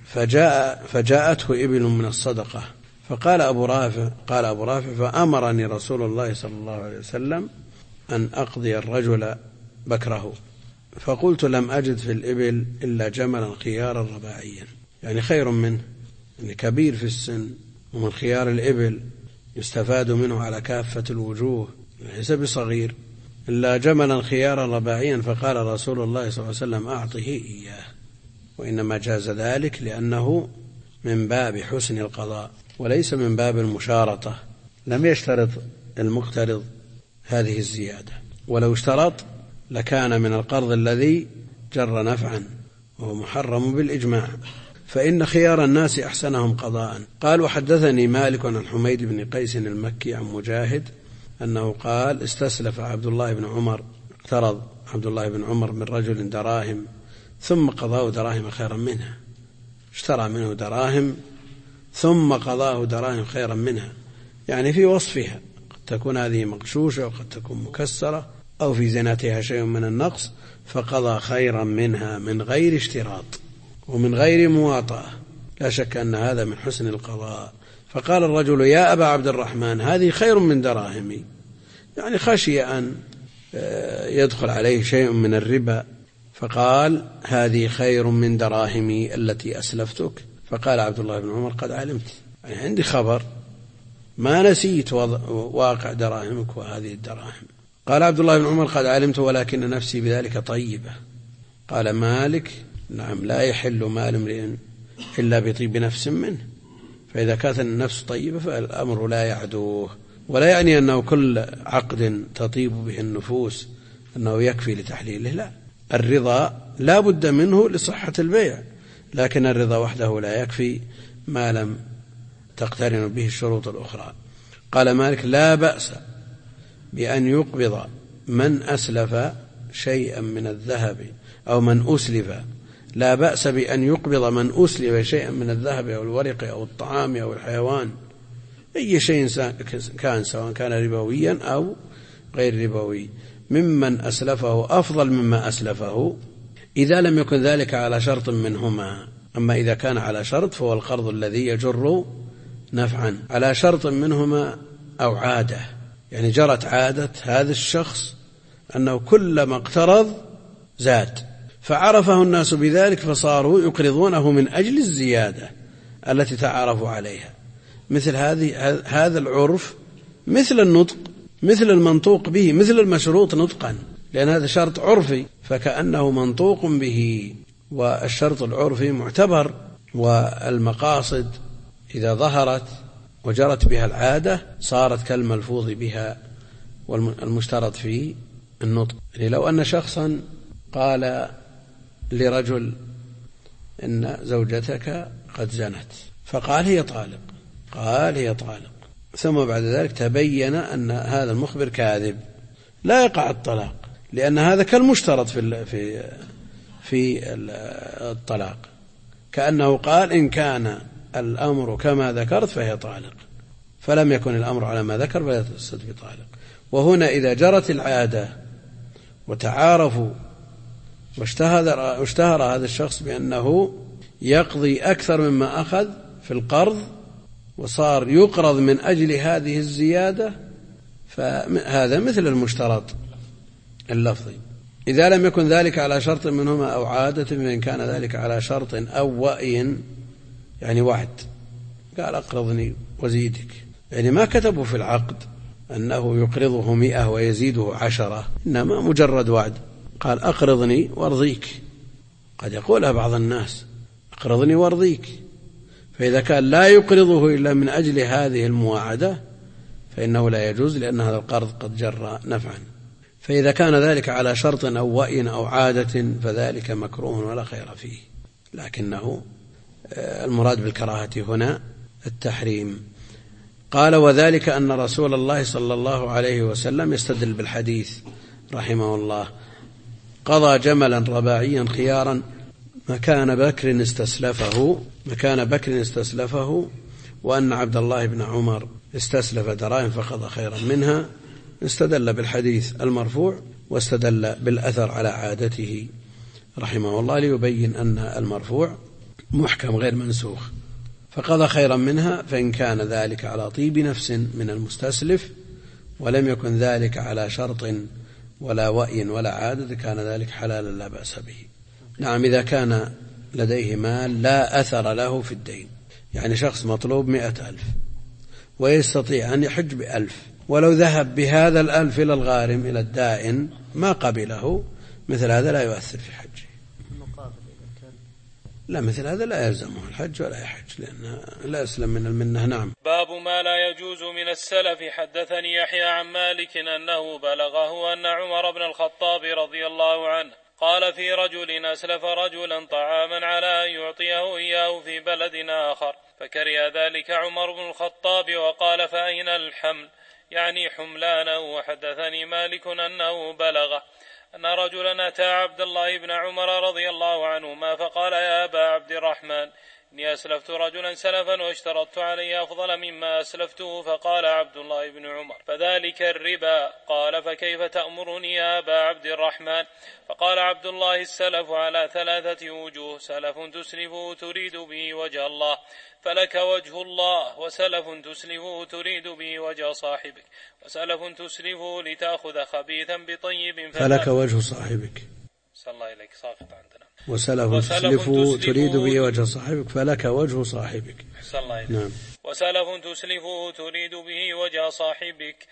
فجاءته إبل من الصدقة، فقال أبو رافع فأمرني رسول الله صلى الله عليه وسلم أن أقضي الرجل بكره، فقلت لم أجد في الإبل إلا جملا خيارا رباعيا، يعني خير منه، يعني كبير في السن ومن خيار الإبل يستفاد منه على كافة الوجوه ليس بصغير، إلا جملا خيارا رباعيا. فقال رسول الله صلى الله عليه وسلم أعطه إياه، وإنما جاز ذلك لأنه من باب حسن القضاء وليس من باب المشارطة. لم يشترط المقترض هذه الزيادة، ولو اشترط لكان من القرض الذي جر نفعا وهو محرم بالإجماع، فإن خيار الناس أحسنهم قضاء. قال وحدثني مالك عن حميد بن قيس المكي عن مجاهد أنه قال استسلف عبد الله بن عمر، اقترض عبد الله بن عمر من رجل دراهم ثم قضاه دراهم خيرا منها، اشترى منه دراهم ثم قضاه دراهم خيرا منها، يعني في وصفها قد تكون هذه مغشوشة وقد تكون مكسرة أو في زينتها شيء من النقص، فقضى خيرا منها من غير اشتراط ومن غير مواطأة. لا شك أن هذا من حسن القضاء. فقال الرجل يا أبا عبد الرحمن هذه خير من دراهمي، يعني خشي أن يدخل عليه شيء من الربا، فقال هذه خير من دراهمي التي أسلفتك. فقال عبد الله بن عمر قد علمت، يعني عندي خبر ما نسيت واقع دراهمك وهذه الدراهم. قال عبد الله بن عمر قد علمت ولكن نفسي بذلك طيبة. قال مالك نعم لا يحل مال امرئ إلا بطيب نفس منه، فإذا كانت النفس طيبة فالأمر لا يعدوه، ولا يعني أنه كل عقد تطيب به النفوس أنه يكفي لتحليله، لا، الرضا لا بد منه لصحة البيع، لكن الرضا وحده لا يكفي ما لم تقترن به الشروط الأخرى. قال مالك لا بأس بأن يقبض من أسلف شيئا من الذهب أو من أسلف، لا بأس بأن يقبض من أسلف شيئا من الذهب أو الورق أو الطعام أو الحيوان، أي شيء كان سواء كان ربويا أو غير ربوي، ممن أسلفه أفضل مما أسلفه إذا لم يكن ذلك على شرط منهما. أما إذا كان على شرط فهو القرض الذي يجر نفعا على شرط منهما أو عادة، يعني جرت عادة هذا الشخص أنه كلما اقترض زاد، فعرفه الناس بذلك فصاروا يقرضونه من أجل الزيادة التي تعارفوا عليها. مثل هذا العرف مثل النطق، مثل المنطوق به، مثل المشروط نطقا، لأن هذا شرط عرفي فكأنه منطوق به، والشرط العرفي معتبر، والمقاصد إذا ظهرت وجرت بها العادة صارت كالملفوظ بها والمشترط في النطق. يعني لو أن شخصا قال لرجل إن زوجتك قد زنت، فقال هي طالق، قال هي طالق، ثم بعد ذلك تبين أن هذا المخبر كاذب، لا يقع الطلاق، لأن هذا كالمشترط في الطلاق، كأنه قال إن كان الأمر كما ذكرت فهي طالق، فلم يكن الأمر على ما ذكر فلا تفسد بطالق. وهنا إذا جرت العادة وتعارفوا واشتهر هذا الشخص بأنه يقضي أكثر مما أخذ في القرض وصار يقرض من أجل هذه الزيادة، فهذا مثل المشترط اللفظي. إذا لم يكن ذلك على شرط منهما أو عادة، فإن كان ذلك على شرط أو وئي، يعني وعد، قال أقرضني وزيدك، يعني ما كتبوا في العقد أنه يقرضه 100 ويزيده 10، إنما مجرد وعد، قال أقرضني وارضيك. قد يقولها بعض الناس أقرضني وارضيك، فإذا كان لا يقرضه إلا من أجل هذه المواعدة فإنه لا يجوز، لأن هذا القرض قد جر نفعا. فإذا كان ذلك على شرط أو وئي أو عادة فذلك مكروه ولا خير فيه، لكنه المراد بالكراهة هنا التحريم. قال وذلك أن رسول الله صلى الله عليه وسلم يستدل بالحديث رحمه الله قضى جملا رباعيا خيارا مكان بكر استسلفه، وأن عبد الله بن عمر استسلف دراهم فقضى خيرا منها. استدل بالحديث المرفوع واستدل بالأثر على عادته رحمه الله ليبين أن المرفوع محكم غير منسوخ، فقضى خيرا منها فإن كان ذلك على طيب نفس من المستسلف ولم يكن ذلك على شرط ولا وأي ولا عادة كان ذلك حلالا لا بأس به. نعم، إذا كان لديه مال لا أثر له في الدين، يعني شخص مطلوب 100,000 ويستطيع أن يحج ب1,000، ولو ذهب بهذا 1,000 إلى الغارم إلى الدائن ما قبله، مثل هذا لا يؤثر في حجه. لا، مثل هذا لا يلزمه الحج ولا يحج لأنه لا يسلم من المنة. نعم. باب ما لا يجوز من السلف. حدثني يحيى عن مالك أنه بلغه أن عمر بن الخطاب رضي الله عنه قال في رجل أسلف رجلا طعاما على أن يعطيه إياه في بلد آخر، فكره ذلك عمر بن الخطاب وقال فأين الحمل، يعني حملانه. وحدثني مالك أنه بلغه أن رجلا أتى عبد الله بن عمر رضي الله عنهما فقال يا أبا عبد الرحمن إني أسلفت رجلا سلفا واشترطت عليه أفضل مما أسلفته، فقال عبد الله بن عمر فذلك الربا. قال فكيف تأمرني يا أبا عبد الرحمن؟ فقال عبد الله السلف على 3 وجوه: سلف تسلفه تريد به وجه الله فلك وجه الله، وسلف تسلفه تريد به وجه صاحبك، وسلف تسلفه لتأخذ خبيثا بطيب فلك وجه صاحبك. صلى الله إليك ساقط عندنا. وسلف تسلفه تريد به وجه صاحبك فلك وجه صاحبك. صلى الله إليك. نعم. وسلف تسلفه تريد به وجه صاحبك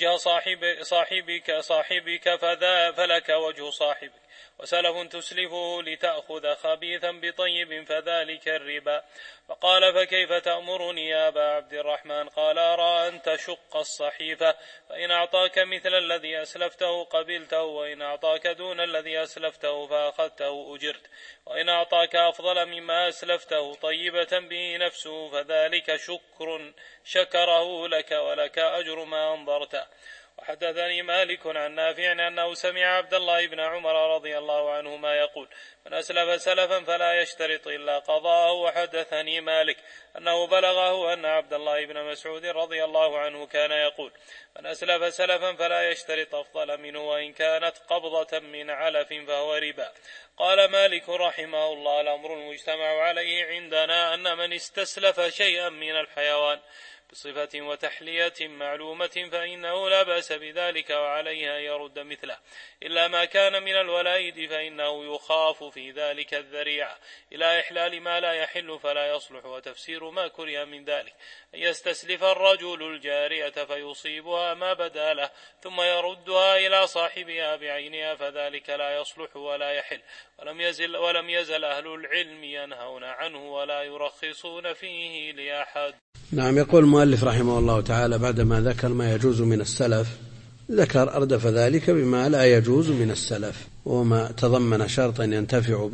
فلك وجه صاحبك، وسلف تسلفه لتأخذ خبيثا بطيب فذلك الربا. فقال فكيف تأمرني يا أبا عبد الرحمن؟ قال أرى أن تشق الصحيفة، فإن أعطاك مثل الذي أسلفته قبلته، وإن أعطاك دون الذي أسلفته فأخذته أجرت، وإن أعطاك أفضل مما أسلفته طيبة به نفسه فذلك شكره لك ولك أجر ما أنظرته. وحدثني مالك عن نافع أنه سمع عبد الله بن عمر رضي الله عنهما يقول من أسلف سلفا فلا يشترط إلا قضاءه. وحدثني مالك أنه بلغه أن عبد الله بن مسعود رضي الله عنه كان يقول من أسلف سلفا فلا يشترط أفضل منه وإن كانت قبضة من علف فهو ربا. قال مالك رحمه الله الأمر المجتمع عليه عندنا أن من استسلف شيئا من الحيوان بصفة وتحلية معلومة فإنه لا بأس بذلك وعليها يرد مثله، إلا ما كان من الولائد فإنه يخاف في ذلك الذريعة إلى إحلال ما لا يحل فلا يصلح. وتفسير ما كره من ذلك أن يستسلف الرجل الجارية فيصيبها ما بدا له ثم يردها إلى صاحبها بعينها، فذلك لا يصلح ولا يحل. ولم يزل أهل العلم ينهون عنه ولا يرخصون فيه لأحد. نعم. يقول المؤلف رحمه الله تعالى بعدما ذكر ما يجوز من السلف ذكر أردف ذلك بما لا يجوز من السلف، وما تضمن شرطا ينتفع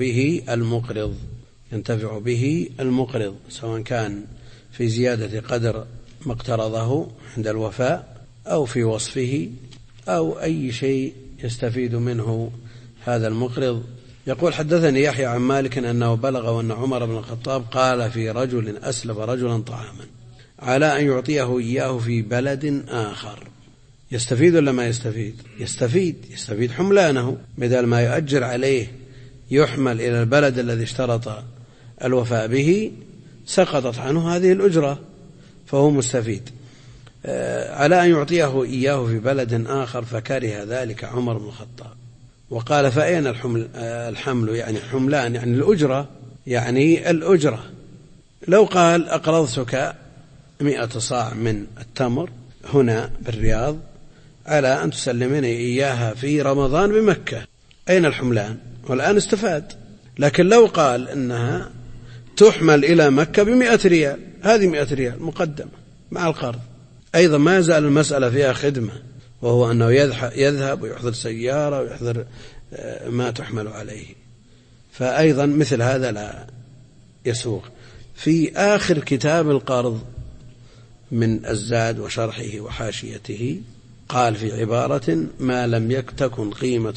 به المقرض سواء كان في زيادة قدر ما اقترضه عند الوفاء أو في وصفه أو أي شيء يستفيد منه هذا المقرض. يقول حدثني يحيى عن مالك أنه بلغ أن عمر بن الخطاب قال في رجل أسلف رجلا طعاما على أن يعطيه إياه في بلد آخر. يستفيد ولا ما يستفيد؟ يستفيد حملانه، بدل ما يؤجر عليه يحمل إلى البلد الذي اشترط الوفاء به سقطت عنه هذه الأجرة فهو مستفيد. على أن يعطيه إياه في بلد آخر فكره ذلك عمر بن الخطاب وقال فأين الحمل؟ يعني حملان يعني الأجرة. لو قال أقرضتك 100 صاع من التمر هنا بالرياض على أن تسلمني إياها في رمضان بمكة، أين الحملان؟ والآن استفاد. لكن لو قال إنها تحمل إلى مكة ب100 ريال، هذه 100 ريال مقدمة مع القرض، أيضا ما يزال المسألة فيها خدمة، وهو أنه يذهب ويحضر سيارة ويحضر ما تحمل عليه، فأيضا مثل هذا لا يسوق. في آخر كتاب القرض من الزاد وشرحه وحاشيته قال في عبارة ما لم تكن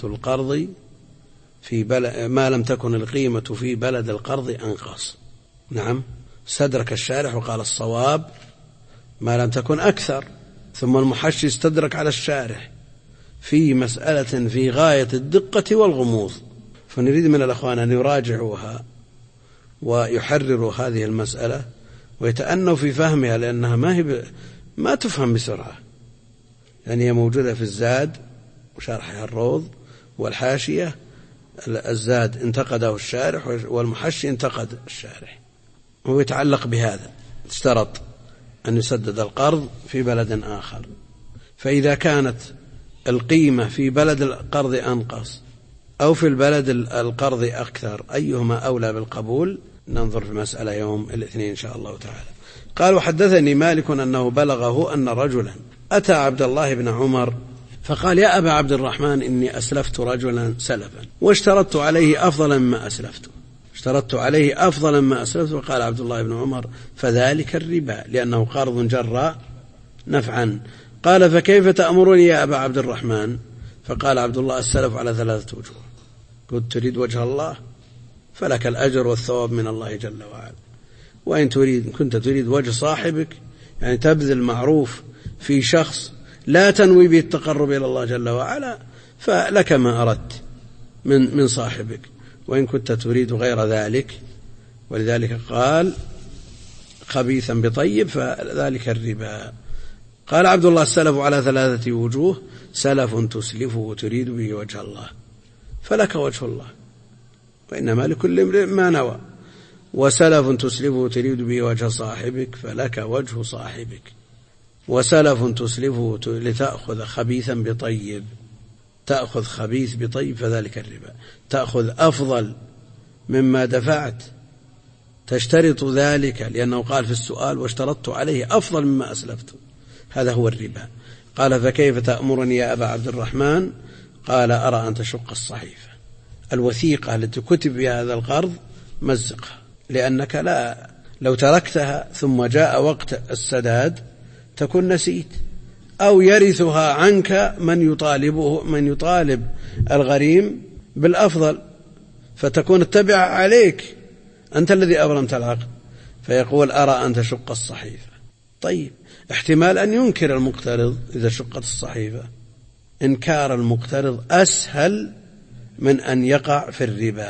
القيمة في بلد القرض أنقص. نعم، استدرك الشارح وقال الصواب ما لم تكن أكثر، ثم المحشي استدرك على الشارح في مسألة في غاية الدقة والغموض فنريد من الأخوان أن يراجعوها ويحرروا هذه المسألة ويتأنوا في فهمها، لأنها ما تفهم بسرعة. يعني هي موجودة في الزاد وشرحها الروض والحاشية. الزاد انتقده الشارح والمحشي انتقد الشارح، هو يتعلق بهذا. اشترط أن يسدد القرض في بلد آخر، فإذا كانت القيمة في بلد القرض أنقص أو في البلد القرض أكثر، أيهما أولى بالقبول؟ ننظر في المسألة يوم الاثنين إن شاء الله تعالى. قال: وحدثني مالك أنه بلغه أن رجلا أتى عبد الله بن عمر فقال: يا أبا عبد الرحمن، إني أسلفت رجلا سلفا واشترطت عليه أفضل مما أسلفته. وقال عبد الله بن عمر: فذلك الربا، لأنه قرض جر نفعا. قال: فكيف تأمرني يا أبا عبد الرحمن؟ فقال عبد الله: السلف على 3 وجوه. قلت: تريد وجه الله فلك الأجر والثواب من الله جل وعلا، وإن كنت تريد وجه صاحبك، يعني تبذل معروف في شخص لا تنوي به التقرب إلى الله جل وعلا، فلك ما أردت من صاحبك. وإن كنت تريد غير ذلك، ولذلك قال: خبيثا بطيب، فذلك الربا. قال عبد الله: السلف على 3 وجوه: سلف تسلفه وتريد به وجه الله فلك وجه الله، وإنما لكل امرئ ما نوى. وسلف تسلفه وتريد به وجه صاحبك فلك وجه صاحبك. وسلف تسلفه لتأخذ خبيثا بطيب، تأخذ خبيث بطيب، فذلك الربا. تأخذ أفضل مما دفعت، تشترط ذلك، لأنه قال في السؤال: واشترطت عليه أفضل مما أسلفته. هذا هو الربا. قال: فكيف تأمرني يا أبا عبد الرحمن؟ قال: أرى أن تشق الصحيفة، الوثيقة التي كتب بها هذا القرض، مزقها، لأنك لو تركتها ثم جاء وقت السداد تكون نسيت، أو يرثها عنك من يطالب الغريم بالأفضل، فتكون التبع عليك، أنت الذي أبرمت العقد. فيقول: أرى أن تشق الصحيفة. طيب، احتمال أن ينكر المقترض إذا شقت الصحيفة. إنكار المقترض أسهل من أن يقع في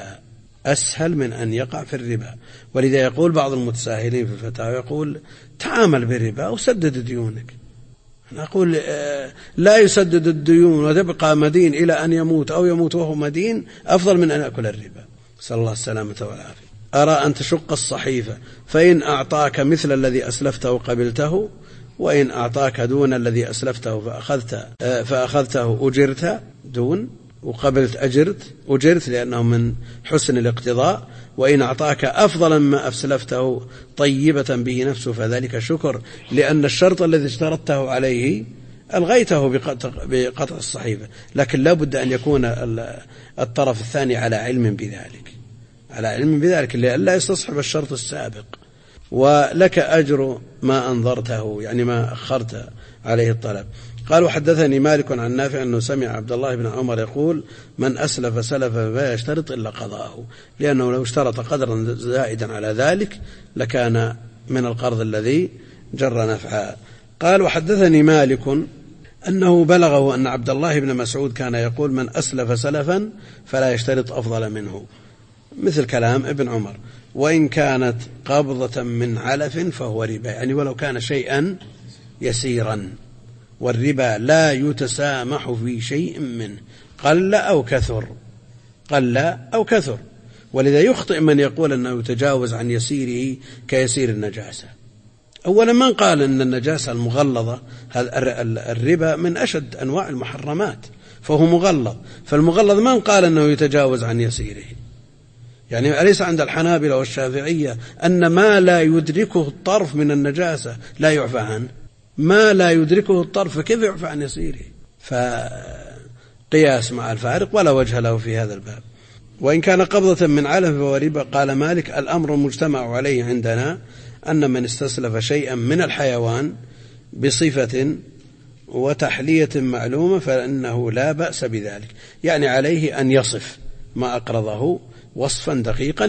الربا، ولذا يقول بعض المتساهلين في الفتاوى، يقول: تعامل بالربا وسدد ديونك. نقول: لا يسدد الديون وتبقى مدين إلى أن يموت، أو يموت وهو مدين، أفضل من أن يأكل الربا، صلى الله السلامة والعافية. أرى أن تشق الصحيفة، فإن أعطاك مثل الذي أسلفته قبلته، وإن أعطاك دون الذي أسلفته فأخذته أجرت دون، وقبلت أجرت لأنه من حسن الاقتضاء. وإن أعطاك أفضل ما أسلفته طيبة به نفسه فذلك شكر، لأن الشرط الذي اشترطته عليه ألغيته بقطع الصحيفة. لكن لا بد أن يكون الطرف الثاني على علم بذلك لئلا يستصحب الشرط السابق. ولك أجر ما أنظرته، يعني ما أخرت عليه الطلب. قال: وحدثني مالك عن نافع أنه سمع عبد الله بن عمر يقول: من أسلف سلفا فلا يشترط إلا قضاءه، لأنه لو اشترط قدرا زائدا على ذلك لكان من القرض الذي جر نفعا. قال: وحدثني مالك أنه بلغه أن عبد الله بن مسعود كان يقول: من أسلف سلفا فلا يشترط أفضل منه، مثل كلام ابن عمر. وإن كانت قبضة من علف فهو ربا، يعني ولو كان شيئا يسيرا. والربا لا يتسامح في شيء منه، قل أو كثر. ولذا يخطئ من يقول أنه يتجاوز عن يسيره كيسير النجاسة. أولا، من قال أن النجاسة المغلظة الربا من أشد أنواع المحرمات، فهو مغلظ. فالمغلظ من قال أنه يتجاوز عن يسيره؟ يعني أليس عند الحنابلة والشافعية أن ما لا يدركه الطرف من النجاسة لا يعفى عنه؟ ما لا يدركه الطرف كيف يعفى عن يسيره؟ فقياس مع الفارق ولا وجه له في هذا الباب. وإن كان قبضة من علف فهو ربا. قال مالك: الأمر المجتمع عليه عندنا أن من استسلف شيئا من الحيوان بصفة وتحلية معلومة فإنه لا بأس بذلك، يعني عليه أن يصف ما أقرضه وصفا دقيقا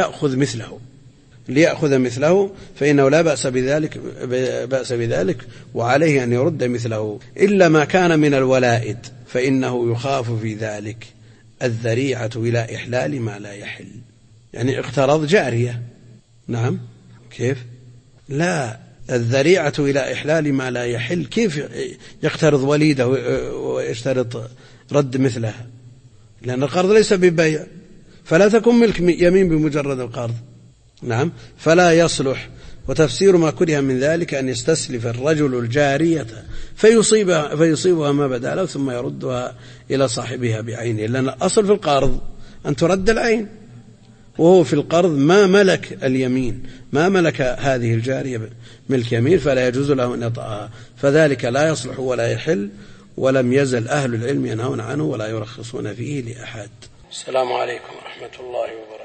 ليأخذ مثله، فإنه لا بأس بذلك، وعليه أن يرد مثله، إلا ما كان من الولائد فإنه يخاف في ذلك الذريعة إلى إحلال ما لا يحل، يعني اقترض جارية. نعم، كيف؟ لا، الذريعة إلى إحلال ما لا يحل، كيف يقترض وليده ويشترط رد مثلها؟ لأن القرض ليس ببيع، فلا تكون ملك يمين بمجرد القرض. نعم، فلا يصلح. وتفسير ما كره من ذلك أن يستسلف الرجل الجارية فيصيبها ما بدا له ثم يردها إلى صاحبها بعينه، لأن الأصل في القرض أن ترد العين، وهو في القرض ما ملك اليمين، ما ملك هذه الجارية ملك يمين، فلا يجوز له أن يطأها، فذلك لا يصلح ولا يحل، ولم يزل أهل العلم ينهون عنه ولا يرخصون فيه لأحد. السلام عليكم ورحمة الله وبركاته.